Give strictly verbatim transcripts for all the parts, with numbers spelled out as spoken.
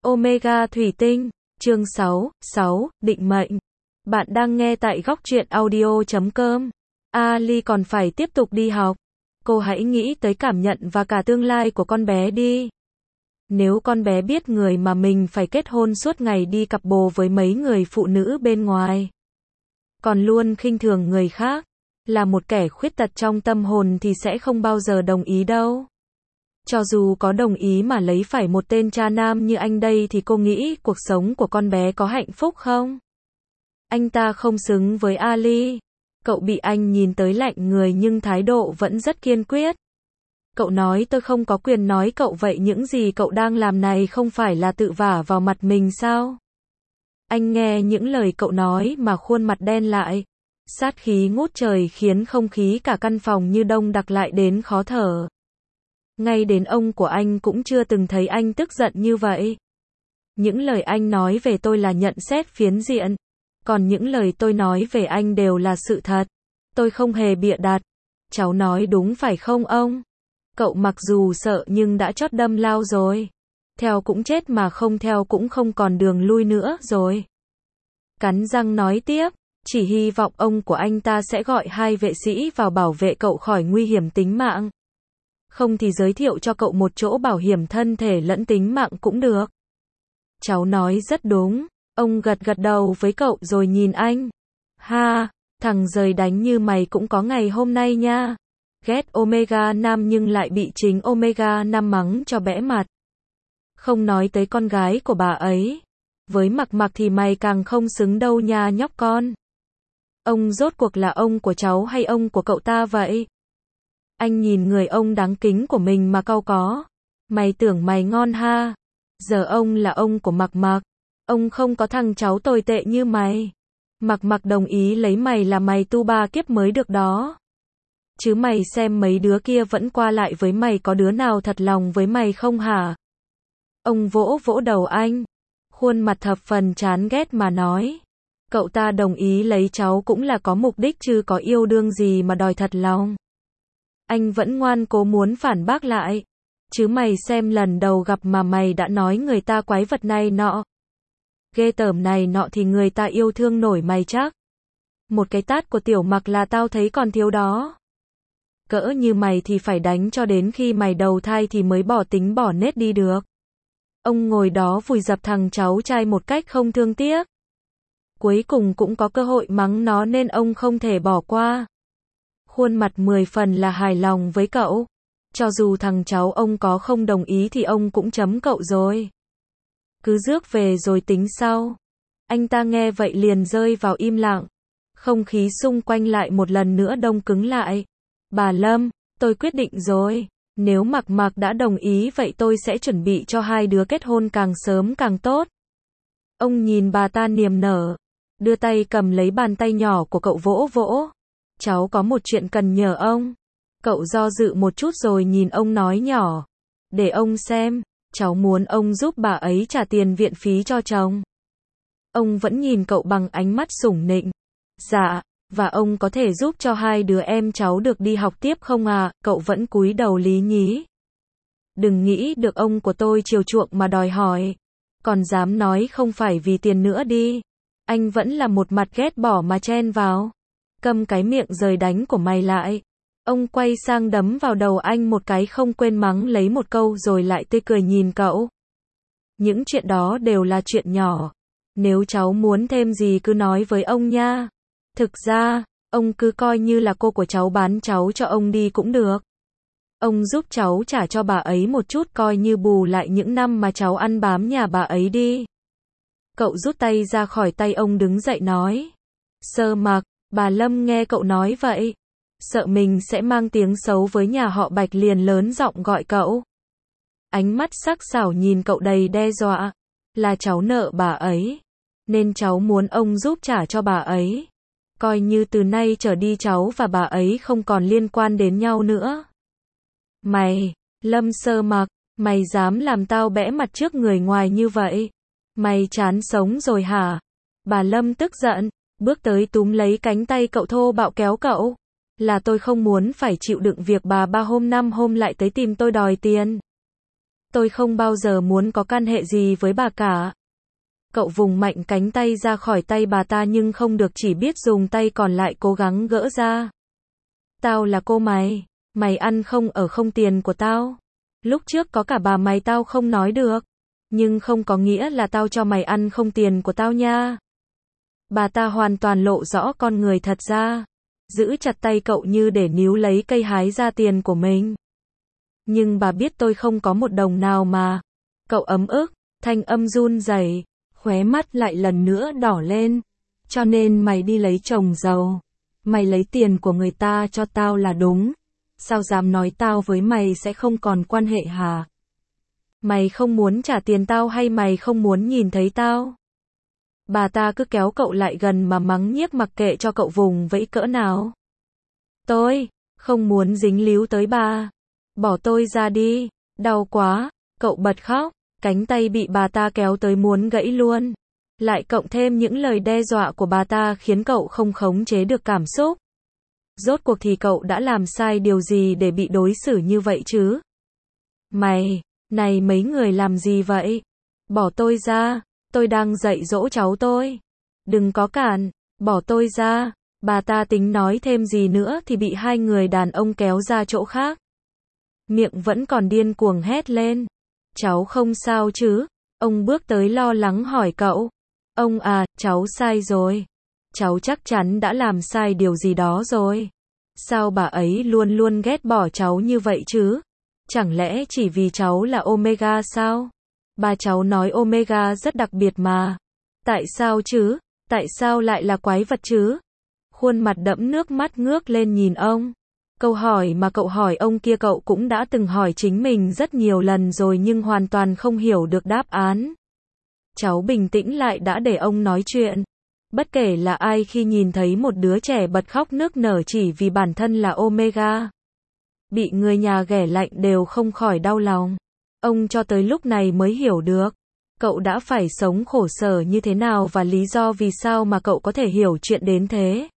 Omega Thủy Tinh, chương sáu, sáu, định mệnh. Bạn đang nghe tại góc truyện audio chấm com. Ali còn phải tiếp tục đi học. Cô hãy nghĩ tới cảm nhận và cả tương lai của con bé đi. Nếu con bé biết người mà mình phải kết hôn suốt ngày đi cặp bồ với mấy người phụ nữ bên ngoài, còn luôn khinh thường người khác, là một kẻ khuyết tật trong tâm hồn thì sẽ không bao giờ đồng ý đâu. Cho dù có đồng ý mà lấy phải một tên cha nam như anh đây thì cô nghĩ cuộc sống của con bé có hạnh phúc không? Anh ta không xứng với Ali. Cậu bị anh nhìn tới lạnh người nhưng thái độ vẫn rất kiên quyết. Cậu nói tôi không có quyền nói cậu vậy, những gì cậu đang làm này không phải là tự vả vào mặt mình sao? Anh nghe những lời cậu nói mà khuôn mặt đen lại. Sát khí ngút trời khiến không khí cả căn phòng như đông đặc lại đến khó thở. Ngay đến ông của anh cũng chưa từng thấy anh tức giận như vậy. Những lời anh nói về tôi là nhận xét phiến diện. Còn những lời tôi nói về anh đều là sự thật. Tôi không hề bịa đặt. Cháu nói đúng phải không ông? Cậu mặc dù sợ nhưng đã chót đâm lao rồi. Theo cũng chết mà không theo cũng không còn đường lui nữa rồi. Cắn răng nói tiếp. Chỉ hy vọng ông của anh ta sẽ gọi hai vệ sĩ vào bảo vệ cậu khỏi nguy hiểm tính mạng. Không thì giới thiệu cho cậu một chỗ bảo hiểm thân thể lẫn tính mạng cũng được. Cháu nói rất đúng. Ông gật gật đầu với cậu rồi nhìn anh. Ha, thằng rời đánh như mày cũng có ngày hôm nay nha. Ghét Omega năm nhưng lại bị chính Omega năm mắng cho bẽ mặt. Không nói tới con gái của bà ấy. Với Mặc Mặc thì mày càng không xứng đâu nha nhóc con. Ông rốt cuộc là ông của cháu hay ông của cậu ta vậy? Anh nhìn người ông đáng kính của mình mà cau có. Mày tưởng mày ngon ha? Giờ ông là ông của Mặc Mặc. Ông không có thằng cháu tồi tệ như mày. Mặc Mặc đồng ý lấy mày là mày tu ba kiếp mới được đó. Chứ mày xem mấy đứa kia vẫn qua lại với mày, có đứa nào thật lòng với mày không hả? Ông vỗ vỗ đầu anh. Khuôn mặt thập phần chán ghét mà nói. Cậu ta đồng ý lấy cháu cũng là có mục đích chứ có yêu đương gì mà đòi thật lòng. Anh vẫn ngoan cố muốn phản bác lại. Chứ mày xem lần đầu gặp mà mày đã nói người ta quái vật này nọ. Ghê tởm này nọ thì người ta yêu thương nổi mày chắc. Một cái tát của Tiểu Mặc là tao thấy còn thiếu đó. Cỡ như mày thì phải đánh cho đến khi mày đầu thai thì mới bỏ tính bỏ nết đi được. Ông ngồi đó vùi dập thằng cháu trai một cách không thương tiếc. Cuối cùng cũng có cơ hội mắng nó nên ông không thể bỏ qua. Khuôn mặt mười phần là hài lòng với cậu. Cho dù thằng cháu ông có không đồng ý thì ông cũng chấm cậu rồi. Cứ rước về rồi tính sau. Anh ta nghe vậy liền rơi vào im lặng. Không khí xung quanh lại một lần nữa đông cứng lại. Bà Lâm, tôi quyết định rồi. Nếu Mặc Mặc đã đồng ý vậy tôi sẽ chuẩn bị cho hai đứa kết hôn càng sớm càng tốt. Ông nhìn bà ta niềm nở. Đưa tay cầm lấy bàn tay nhỏ của cậu vỗ vỗ. Cháu có một chuyện cần nhờ ông. Cậu do dự một chút rồi nhìn ông nói nhỏ. Để ông xem. Cháu muốn ông giúp bà ấy trả tiền viện phí cho chồng. Ông vẫn nhìn cậu bằng ánh mắt sủng nịnh. Dạ, và ông có thể giúp cho hai đứa em cháu được đi học tiếp không à? Cậu vẫn cúi đầu lý nhí. Đừng nghĩ được ông của tôi chiều chuộng mà đòi hỏi. Còn dám nói không phải vì tiền nữa đi. Anh vẫn là một mặt ghét bỏ mà chen vào. Câm cái miệng rời đánh của mày lại. Ông quay sang đấm vào đầu anh một cái không quên mắng lấy một câu rồi lại tươi cười nhìn cậu. Những chuyện đó đều là chuyện nhỏ. Nếu cháu muốn thêm gì cứ nói với ông nha. Thực ra, ông cứ coi như là cô của cháu bán cháu cho ông đi cũng được. Ông giúp cháu trả cho bà ấy một chút coi như bù lại những năm mà cháu ăn bám nhà bà ấy đi. Cậu rút tay ra khỏi tay ông đứng dậy nói. Sơ Mặc, bà Lâm nghe cậu nói vậy. Sợ mình sẽ mang tiếng xấu với nhà họ Bạch liền lớn giọng gọi cậu. Ánh mắt sắc sảo nhìn cậu đầy đe dọa. Là cháu nợ bà ấy. Nên cháu muốn ông giúp trả cho bà ấy. Coi như từ nay trở đi cháu và bà ấy không còn liên quan đến nhau nữa. Mày, Lâm Sơ Mặc, mày dám làm tao bẽ mặt trước người ngoài như vậy? Mày chán sống rồi hả? Bà Lâm tức giận, bước tới túm lấy cánh tay cậu thô bạo kéo cậu. Là tôi không muốn phải chịu đựng việc bà ba hôm năm hôm lại tới tìm tôi đòi tiền. Tôi không bao giờ muốn có can hệ gì với bà cả. Cậu vùng mạnh cánh tay ra khỏi tay bà ta nhưng không được, chỉ biết dùng tay còn lại cố gắng gỡ ra. Tao là cô mày. Mày ăn không ở không tiền của tao. Lúc trước có cả bà mày tao không nói được. Nhưng không có nghĩa là tao cho mày ăn không tiền của tao nha. Bà ta hoàn toàn lộ rõ con người thật ra. Giữ chặt tay cậu như để níu lấy cây hái ra tiền của mình. Nhưng bà biết tôi không có một đồng nào mà. Cậu ấm ức, thanh âm run rẩy, khóe mắt lại lần nữa đỏ lên. Cho nên mày đi lấy chồng giàu. Mày lấy tiền của người ta cho tao là đúng. Sao dám nói tao với mày sẽ không còn quan hệ hả? Mày không muốn trả tiền tao hay mày không muốn nhìn thấy tao? Bà ta cứ kéo cậu lại gần mà mắng nhiếc mặc kệ cho cậu vùng vẫy cỡ nào. Tôi không muốn dính líu tới bà. Bỏ tôi ra đi. Đau quá. Cậu bật khóc. Cánh tay bị bà ta kéo tới muốn gãy luôn. Lại cộng thêm những lời đe dọa của bà ta khiến cậu không khống chế được cảm xúc. Rốt cuộc thì cậu đã làm sai điều gì để bị đối xử như vậy chứ? Mày, này mấy người làm gì vậy? Bỏ tôi ra, tôi đang dạy dỗ cháu tôi. Đừng có cản, bỏ tôi ra. Bà ta tính nói thêm gì nữa thì bị hai người đàn ông kéo ra chỗ khác. Miệng vẫn còn điên cuồng hét lên. Cháu không sao chứ? Ông bước tới lo lắng hỏi cậu. Ông à, cháu sai rồi. Cháu chắc chắn đã làm sai điều gì đó rồi. Sao bà ấy luôn luôn ghét bỏ cháu như vậy chứ? Chẳng lẽ chỉ vì cháu là Omega sao? Bà cháu nói Omega rất đặc biệt mà. Tại sao chứ? Tại sao lại là quái vật chứ? Khuôn mặt đẫm nước mắt ngước lên nhìn ông. Câu hỏi mà cậu hỏi ông kia cậu cũng đã từng hỏi chính mình rất nhiều lần rồi nhưng hoàn toàn không hiểu được đáp án. Cháu bình tĩnh lại đã để ông nói chuyện. Bất kể là ai khi nhìn thấy một đứa trẻ bật khóc nức nở chỉ vì bản thân là Omega, bị người nhà ghẻ lạnh đều không khỏi đau lòng. Ông cho tới lúc này mới hiểu được, cậu đã phải sống khổ sở như thế nào và lý do vì sao mà cậu có thể hiểu chuyện đến thế.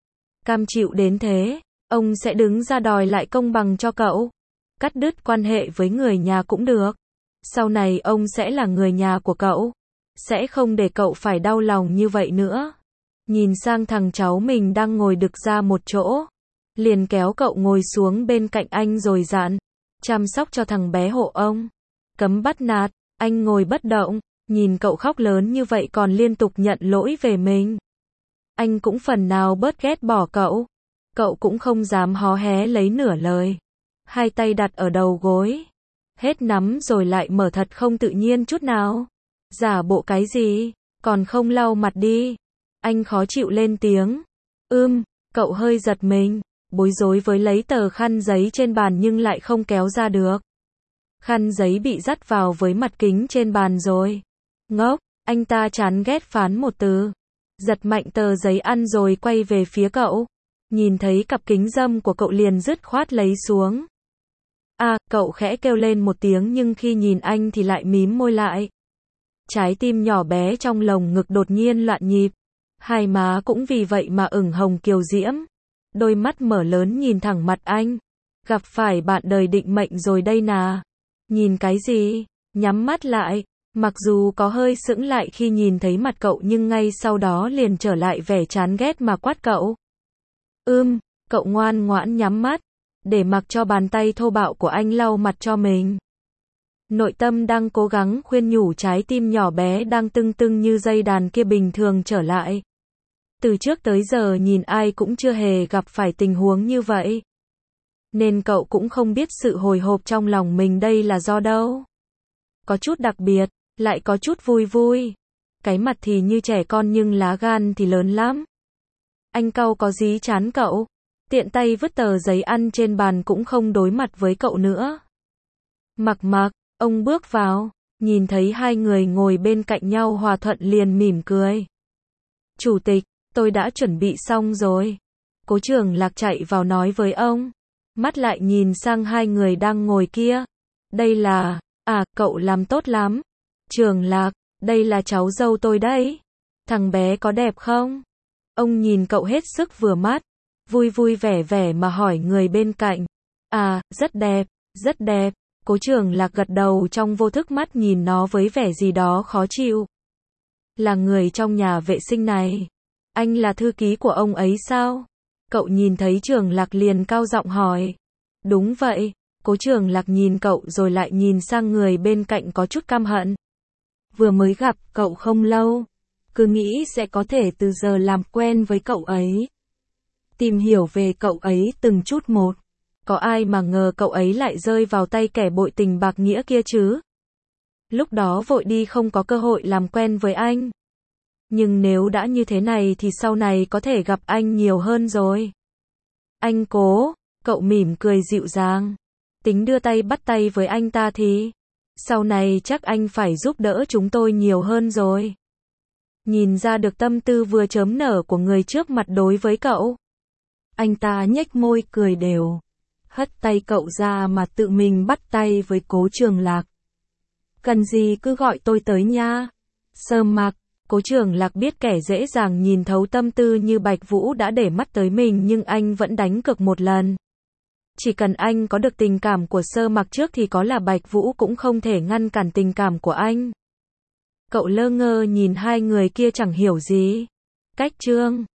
Cam chịu đến thế, ông sẽ đứng ra đòi lại công bằng cho cậu. Cắt đứt quan hệ với người nhà cũng được. Sau này ông sẽ là người nhà của cậu. Sẽ không để cậu phải đau lòng như vậy nữa. Nhìn sang thằng cháu mình đang ngồi đực ra một chỗ. Liền kéo cậu ngồi xuống bên cạnh anh rồi dặn. Chăm sóc cho thằng bé hộ ông. Cấm bắt nạt. Anh ngồi bất động. Nhìn cậu khóc lớn như vậy còn liên tục nhận lỗi về mình. Anh cũng phần nào bớt ghét bỏ cậu. Cậu cũng không dám hó hé lấy nửa lời. Hai tay đặt ở đầu gối. Hết nắm rồi lại mở thật không tự nhiên chút nào. Giả bộ cái gì? Còn không lau mặt đi. Anh khó chịu lên tiếng. Ưm, cậu hơi giật mình. Bối rối với lấy tờ khăn giấy trên bàn nhưng lại không kéo ra được. Khăn giấy bị dắt vào với mặt kính trên bàn rồi. Ngốc, anh ta chán ghét phán một từ. Giật mạnh tờ giấy ăn rồi quay về phía cậu. Nhìn thấy cặp kính râm của cậu liền dứt khoát lấy xuống. À, cậu khẽ kêu lên một tiếng nhưng khi nhìn anh thì lại mím môi lại. Trái tim nhỏ bé trong lồng ngực đột nhiên loạn nhịp. Hai má cũng vì vậy mà ửng hồng kiều diễm. Đôi mắt mở lớn nhìn thẳng mặt anh. Gặp phải bạn đời định mệnh rồi đây nà. Nhìn cái gì? Nhắm mắt lại. Mặc dù có hơi sững lại khi nhìn thấy mặt cậu nhưng ngay sau đó liền trở lại vẻ chán ghét mà quát cậu. Ưm, cậu ngoan ngoãn nhắm mắt. Để mặc cho bàn tay thô bạo của anh lau mặt cho mình. Nội tâm đang cố gắng khuyên nhủ trái tim nhỏ bé đang tưng tưng như dây đàn kia bình thường trở lại. Từ trước tới giờ nhìn ai cũng chưa hề gặp phải tình huống như vậy. Nên cậu cũng không biết sự hồi hộp trong lòng mình đây là do đâu. Có chút đặc biệt, lại có chút vui vui. Cái mặt thì như trẻ con nhưng lá gan thì lớn lắm. Anh cau có dí chán cậu. Tiện tay vứt tờ giấy ăn trên bàn cũng không đối mặt với cậu nữa. Mặc mặc, ông bước vào, nhìn thấy hai người ngồi bên cạnh nhau hòa thuận liền mỉm cười. Chủ tịch, tôi đã chuẩn bị xong rồi. Cố Trường Lạc chạy vào nói với ông. Mắt lại nhìn sang hai người đang ngồi kia. Đây là, à, cậu làm tốt lắm. Trường Lạc, đây là cháu dâu tôi đấy. Thằng bé có đẹp không? Ông nhìn cậu hết sức vừa mắt. Vui vui vẻ vẻ mà hỏi người bên cạnh. À, rất đẹp, rất đẹp. Cố Trường Lạc gật đầu trong vô thức, mắt nhìn nó với vẻ gì đó khó chịu. Là người trong nhà vệ sinh này. Anh là thư ký của ông ấy sao? Cậu nhìn thấy Trường Lạc liền cao giọng hỏi. Đúng vậy. Cố Trường Lạc nhìn cậu rồi lại nhìn sang người bên cạnh có chút căm hận. Vừa mới gặp cậu không lâu, cứ nghĩ sẽ có thể từ giờ làm quen với cậu ấy. Tìm hiểu về cậu ấy từng chút một. Có ai mà ngờ cậu ấy lại rơi vào tay kẻ bội tình bạc nghĩa kia chứ? Lúc đó vội đi không có cơ hội làm quen với anh. Nhưng nếu đã như thế này thì sau này có thể gặp anh nhiều hơn rồi. Anh Cố, cậu mỉm cười dịu dàng. Tính đưa tay bắt tay với anh ta thì sau này chắc anh phải giúp đỡ chúng tôi nhiều hơn rồi. Nhìn ra được tâm tư vừa chớm nở của người trước mặt đối với cậu. Anh ta nhếch môi cười đều, hất tay cậu ra mà tự mình bắt tay với Cố Trường Lạc. Cần gì cứ gọi tôi tới nha. Sơ Mặc. Cố Trường Lạc biết kẻ dễ dàng nhìn thấu tâm tư như Bạch Vũ đã để mắt tới mình, nhưng anh vẫn đánh cược một lần. Chỉ cần anh có được tình cảm của Sơ Mặc trước thì có là Bạch Vũ cũng không thể ngăn cản tình cảm của anh. Cậu lơ ngơ nhìn hai người kia chẳng hiểu gì. Cách Trương